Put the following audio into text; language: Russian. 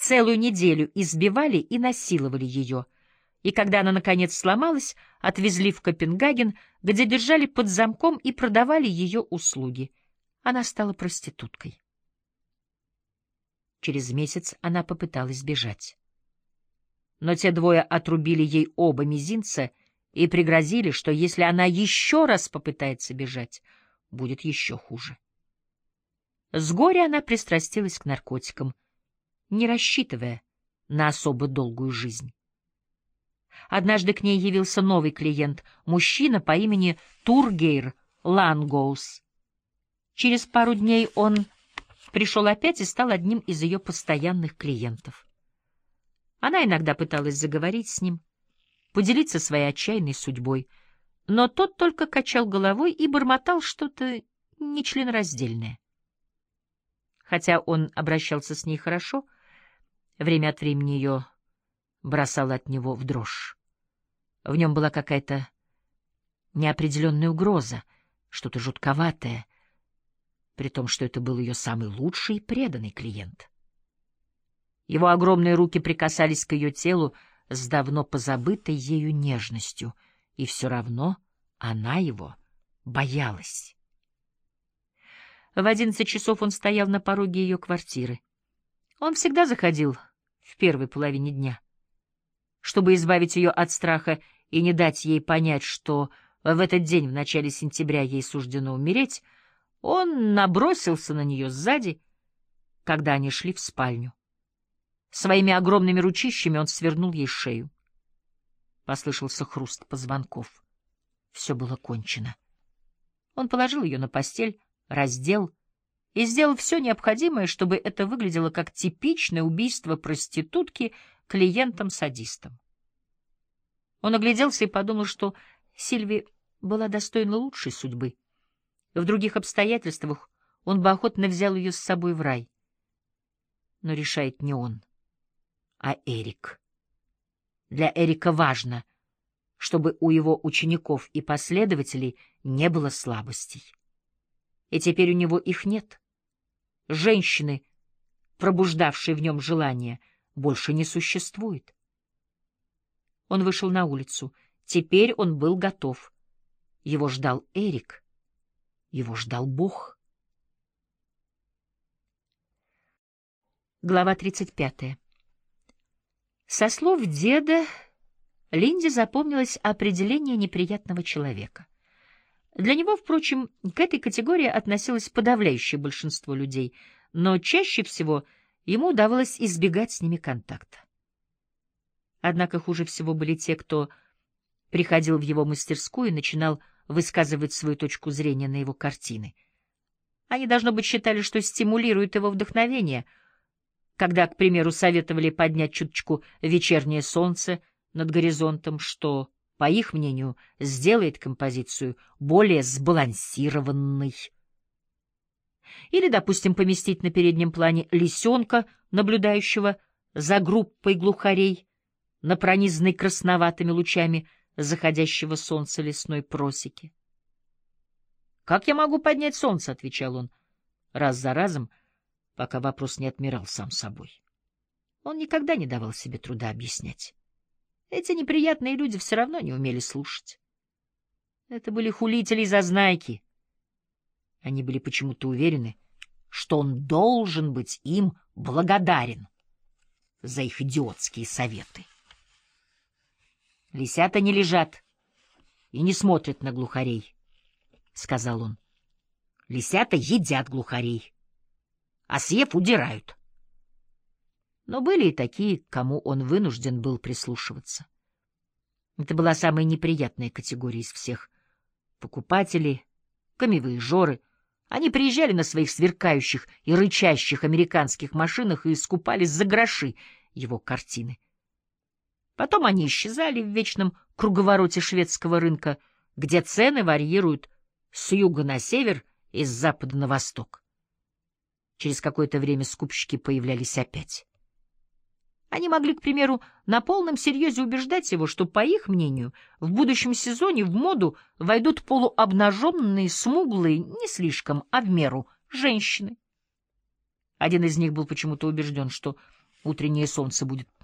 Целую неделю избивали и насиловали ее, и когда она, наконец, сломалась, отвезли в Копенгаген, где держали под замком и продавали ее услуги. Она стала проституткой. Через месяц она попыталась бежать. Но те двое отрубили ей оба мизинца и пригрозили, что если она еще раз попытается бежать, будет еще хуже. С горя она пристрастилась к наркотикам, не рассчитывая на особо долгую жизнь. Однажды к ней явился новый клиент, мужчина по имени Тургейр Лангоус. Через пару дней он пришел опять и стал одним из ее постоянных клиентов. Она иногда пыталась заговорить с ним, поделиться своей отчаянной судьбой, но тот только качал головой и бормотал что-то нечленораздельное. Хотя он обращался с ней хорошо, время от времени ее бросало от него в дрожь. В нем была какая-то неопределенная угроза, что-то жутковатое, при том, что это был ее самый лучший и преданный клиент. Его огромные руки прикасались к ее телу с давно позабытой ею нежностью, и все равно она его боялась. В 11 часов он стоял на пороге ее квартиры. Он всегда заходил в первой половине дня. Чтобы избавить ее от страха и не дать ей понять, что в этот день, в начале сентября, ей суждено умереть, он набросился на нее сзади, когда они шли в спальню. Своими огромными ручищами он свернул ей шею. Послышался хруст позвонков. Все было кончено. Он положил ее на постель, раздел и сделал все необходимое, чтобы это выглядело как типичное убийство проститутки клиентом-садистом. Он огляделся и подумал, что Сильви была достойна лучшей судьбы. В других обстоятельствах он бы охотно взял ее с собой в рай. Но решает не он, а Эрик. Для Эрика важно, чтобы у его учеников и последователей не было слабостей. И теперь у него их нет. Женщины, пробуждавшей в нем желание, больше не существует. Он вышел на улицу. Теперь он был готов. Его ждал Эрик. Его ждал Бог. Глава 35. Со слов деда Линде запомнилось определение неприятного человека. Для него, впрочем, к этой категории относилось подавляющее большинство людей, но чаще всего ему удавалось избегать с ними контакта. Однако хуже всего были те, кто приходил в его мастерскую и начинал высказывать свою точку зрения на его картины. Они, должно быть, считали, что стимулируют его вдохновение, когда, к примеру, советовали поднять чуточку вечернее солнце над горизонтом, что, по их мнению, сделает композицию более сбалансированной. Или, допустим, поместить на переднем плане лисенка, наблюдающего за группой глухарей, на пронизанной красноватыми лучами заходящего солнца лесной просеки. «Как я могу поднять солнце?» — отвечал он раз за разом, пока вопрос не отмирал сам собой. Он никогда не давал себе труда объяснять. Эти неприятные люди все равно не умели слушать. Это были хулители и зазнайки. Они были почему-то уверены, что он должен быть им благодарен за их идиотские советы. «Лисята не лежат и не смотрят на глухарей», — сказал он. «Лисята едят глухарей, а съев удирают». Но были и такие, к кому он вынужден был прислушиваться. Это была самая неприятная категория из всех. Покупатели, камевояжеры. Они приезжали на своих сверкающих и рычащих американских машинах и скупали за гроши его картины. Потом они исчезали в вечном круговороте шведского рынка, где цены варьируют с юга на север и с запада на восток. Через какое-то время скупщики появлялись опять. Они могли, к примеру, на полном серьезе убеждать его, что, по их мнению, в будущем сезоне в моду войдут полуобнаженные, смуглые, не слишком, а в меру, женщины. Один из них был почему-то убежден, что Утреннее солнце будет